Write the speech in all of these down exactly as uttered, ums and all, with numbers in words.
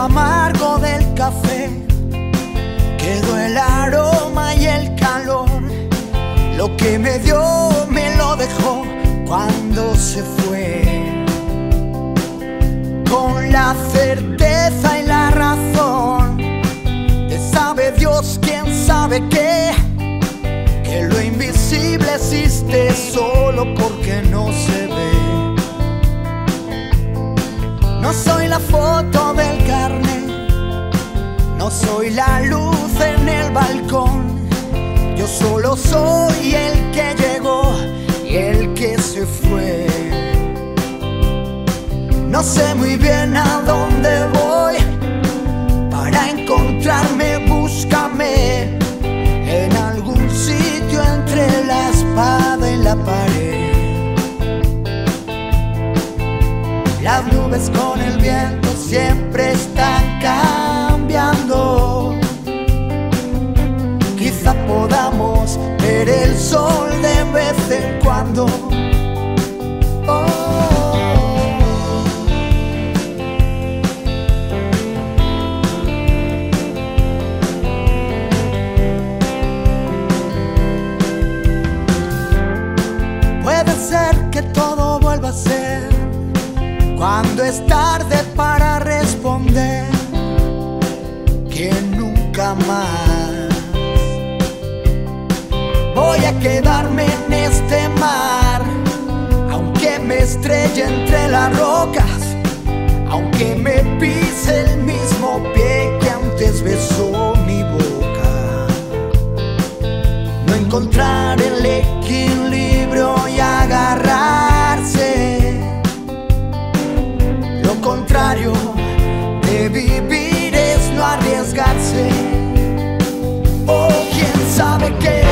amargo del café, quedó el aroma y el calor. Lo que me dio me lo dejó cuando se fue, con la certeza y la razón de sabe Dios quién sabe qué, que lo invisible existe solo porque no se ve. No soy la foto del carnet, no soy la luz en el balcón. Yo solo soy el que llegó y el que se fue. No sé muy bien a dónde voy, para encontrarme búscame en algún sitio entre la espada y la pared. Las nubes con el viento siempre están cambiando. Quizá podamos ver el sol de vez en cuando. Oh. Puede ser que todo vuelva a ser cuando es tarde para responder, que nunca más voy a quedarme en este mar, aunque me estrelle entre las rocas, aunque me pise el mismo pie que antes besó mi boca. No encontrar el equilibrio y agarrarse, lo contrario de vivir es no arriesgarse. O quién sabe qué.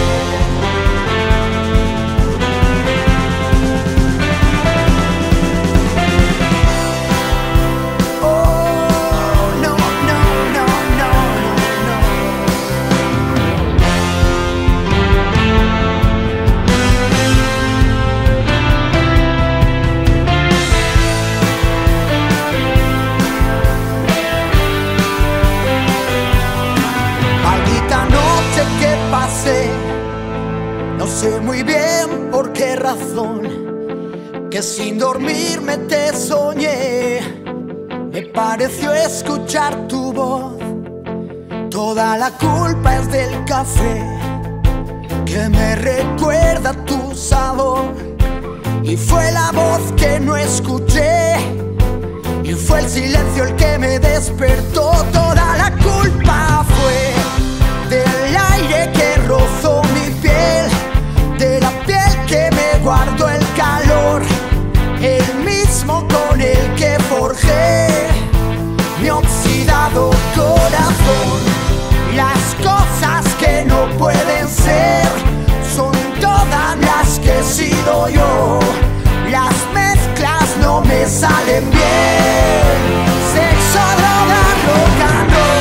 No sé muy bien por qué razón, que sin dormirme te soñé. Me pareció escuchar tu voz. Toda la culpa es del café, que me recuerda tu sabor. Y fue la voz que no escuché, y fue el silencio el que me despertó. Toda la culpa fue del aire que rozó mi piel, de la piel que me guardó el calor, el mismo con el que forjé mi oxidado corazón. Las cosas que no pueden ser son todas las que he sido yo. Las mezclas no me salen bien. Sexo, droga, rock and roll.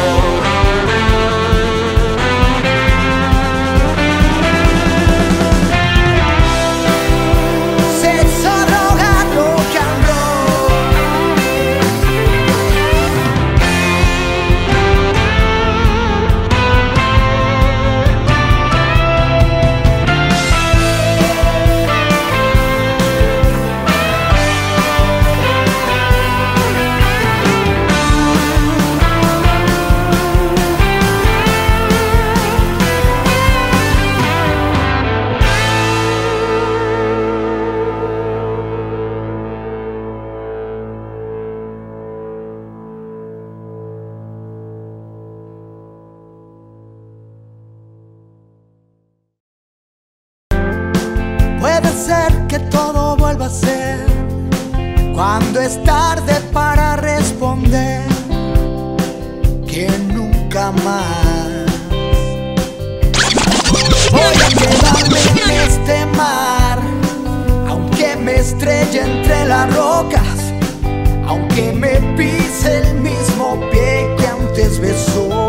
Puede ser que todo vuelva a ser cuando es tarde para responder, que nunca más voy a quedarme en este mar, aunque me estrelle entre las rocas, aunque me pise el mismo pie que antes besó